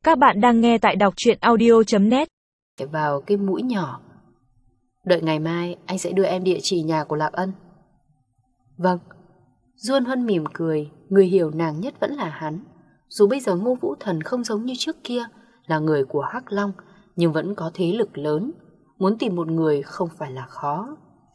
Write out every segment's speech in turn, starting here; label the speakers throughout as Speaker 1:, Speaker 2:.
Speaker 1: Các bạn đang nghe tại đọc truyện audio.net.
Speaker 2: Vào cái mũi nhỏ. Đợi ngày mai anh sẽ đưa em địa chỉ nhà của Lạc Ân. Vâng. Duân Huân mỉm cười. Người hiểu nàng nhất vẫn là hắn. Dù bây giờ Ngô Vũ Thần không giống như trước kia, là người của Hắc Long, nhưng vẫn có thế lực lớn. Muốn tìm một người không phải là khó.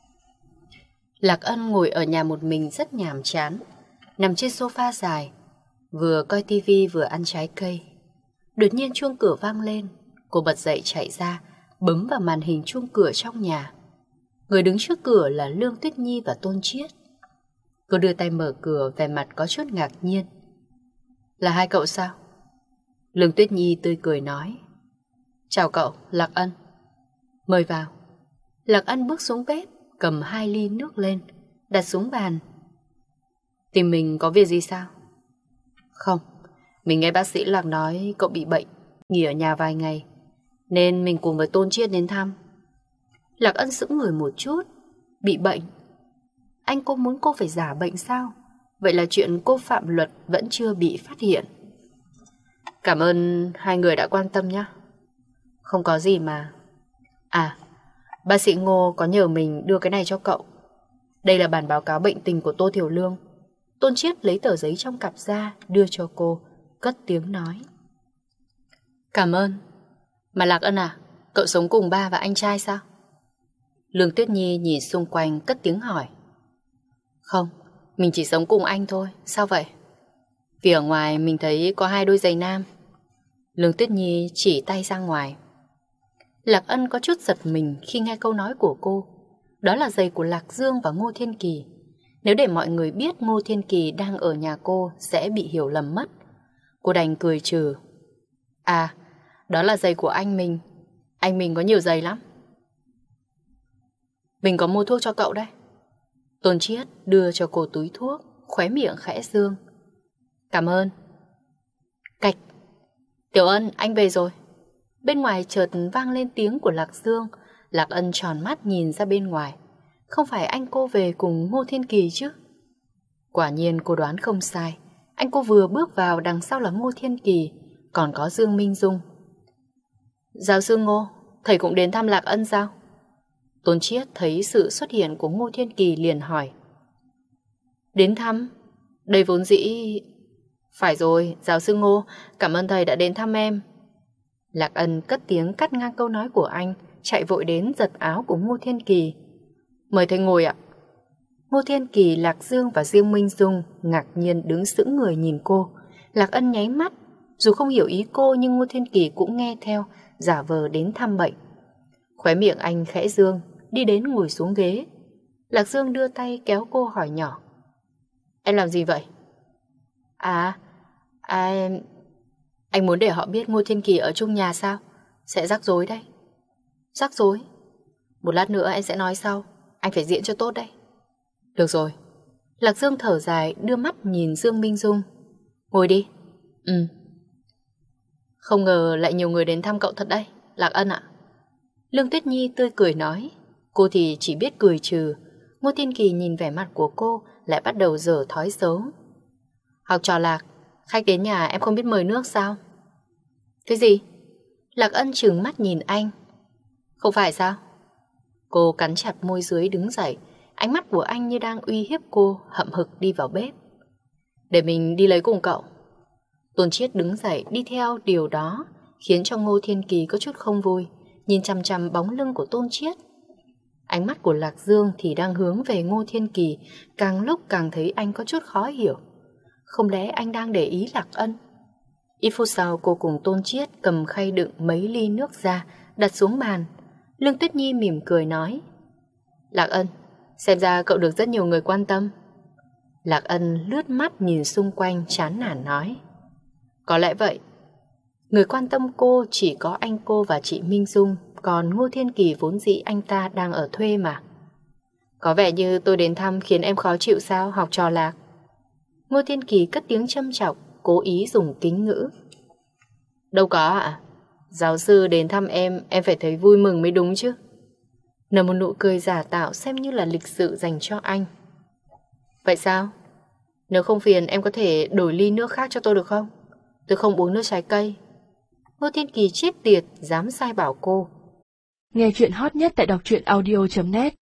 Speaker 2: Lạc Ân ngồi ở nhà một mình rất nhàm chán, nằm trên sofa dài, vừa coi tivi vừa ăn trái cây. Đột nhiên chuông cửa vang lên. Cô bật dậy chạy ra, bấm vào màn hình chuông cửa trong nhà. Người đứng trước cửa là Lương Tuyết Nhi và Tôn Chiết. Cô đưa tay mở cửa, vẻ mặt có chút ngạc nhiên. Là hai cậu sao? Lương Tuyết Nhi tươi cười nói. Chào cậu, Lạc Ân. Mời vào. Lạc Ân bước xuống bếp, cầm 2 ly nước lên, đặt xuống bàn. Tìm mình có việc gì sao? Không, mình nghe bác sĩ Lạc nói cậu bị bệnh, nghỉ ở nhà vài ngày, nên mình cùng với Tôn Chiết đến thăm. Lạc Ân sững người một chút. Bị bệnh? Anh cô muốn cô phải giả bệnh sao? Vậy là chuyện cô phạm luật vẫn chưa bị phát hiện. Cảm ơn hai người đã quan tâm nhé. Không có gì mà. À, bác sĩ Ngô có nhờ mình đưa cái này cho cậu. Đây là bản báo cáo bệnh tình của Tô Thiểu Lương. Tôn Chiết lấy tờ giấy trong cặp ra, đưa cho cô, cất tiếng nói. Cảm ơn. Mà Lạc Ân à, cậu sống cùng ba và anh trai sao? Lương Tuyết Nhi nhìn xung quanh cất tiếng hỏi. Không, mình chỉ sống cùng anh thôi. Sao vậy? Vì ở ngoài mình thấy có 2 đôi giày nam. Lương Tuyết Nhi chỉ tay ra ngoài. Lạc Ân có chút giật mình khi nghe câu nói của cô. Đó là giày của Lạc Dương và Ngô Thiên Kỳ. Nếu để mọi người biết Ngô Thiên Kỳ đang ở nhà cô sẽ bị hiểu lầm mất. Cô đành cười trừ. À, đó là giày của anh mình. Anh mình có nhiều giày lắm. Mình có mua thuốc cho cậu đây. Tôn Chiết đưa cho cô túi thuốc, khóe miệng khẽ dương. Cảm ơn. Cạch. Tiểu Ân, anh về rồi. Bên ngoài chợt vang lên tiếng của Lạc Dương. Lạc Ân tròn mắt nhìn ra bên ngoài. Không phải anh cô về cùng Ngô Thiên Kỳ chứ? Quả nhiên cô đoán không sai. Anh cô vừa bước vào, đằng sau là Ngô Thiên Kỳ, còn có Dương Minh Dung. Giáo sư Ngô, thầy cũng đến thăm Lạc Ân sao? Tôn Chiết thấy sự xuất hiện của Ngô Thiên Kỳ liền hỏi. Đến thăm? Đây vốn dĩ... Phải rồi, giáo sư Ngô, cảm ơn thầy đã đến thăm em. Lạc Ân cất tiếng cắt ngang câu nói của anh, chạy vội đến giật áo của Ngô Thiên Kỳ. Mời thầy ngồi ạ. Ngô Thiên Kỳ, Lạc Dương và Dương Minh Dung ngạc nhiên đứng sững người nhìn cô. Lạc Ân nháy mắt. Dù không hiểu ý cô nhưng Ngô Thiên Kỳ cũng nghe theo, giả vờ đến thăm bệnh. Khóe miệng anh khẽ dương, đi đến ngồi xuống ghế. Lạc Dương đưa tay kéo cô hỏi nhỏ. Em làm gì vậy? Anh muốn để họ biết Ngô Thiên Kỳ ở chung nhà sao? Sẽ rắc rối đấy. Rắc rối? Một lát nữa em sẽ nói sau. Anh phải diễn cho tốt đấy. Được rồi. Lạc Dương thở dài, đưa mắt nhìn Dương Minh Dung. Ngồi đi. Không ngờ lại nhiều người đến thăm cậu thật đấy, Lạc Ân ạ. Lương Tuyết Nhi tươi cười nói. Cô thì chỉ biết cười trừ. Ngô Thiên Kỳ nhìn vẻ mặt của cô lại bắt đầu dở thói xấu. Học trò Lạc, khách đến nhà em không biết mời nước sao? Cái gì? Lạc Ân trừng mắt nhìn anh. Không phải sao? Cô cắn chặt môi dưới đứng dậy. Ánh mắt của anh như đang uy hiếp cô, hậm hực đi vào bếp. Để mình đi lấy cùng cậu. Tôn Chiết đứng dậy đi theo, điều đó khiến cho Ngô Thiên Kỳ có chút không vui, nhìn chằm chằm bóng lưng của Tôn Chiết. Ánh mắt của Lạc Dương thì đang hướng về Ngô Thiên Kỳ, càng lúc càng thấy anh có chút khó hiểu. Không lẽ anh đang để ý Lạc Ân? Ít phút sau cô cùng Tôn Chiết cầm khay đựng mấy ly nước ra, đặt xuống bàn. Lương Tuyết Nhi mỉm cười nói. Lạc Ân, xem ra cậu được rất nhiều người quan tâm. Lạc Ân lướt mắt nhìn xung quanh chán nản nói. Có lẽ vậy. Người quan tâm cô chỉ có anh cô và chị Minh Dung, còn Ngô Thiên Kỳ vốn dĩ anh ta đang ở thuê mà. Có vẻ như tôi đến thăm khiến em khó chịu sao, học trò Lạc? Ngô Thiên Kỳ cất tiếng châm chọc, cố ý dùng kính ngữ. Đâu có ạ. Giáo sư đến thăm em phải thấy vui mừng mới đúng chứ. Nở một nụ cười giả tạo xem như là lịch sự dành cho anh. Vậy sao? Nếu không phiền em có thể đổi ly nước khác cho tôi được không? Tôi không uống nước trái cây. Ngô Thiên Kỳ chết tiệt, dám sai bảo cô.
Speaker 1: Nghe chuyện hot nhất tại đọc truyện audio.net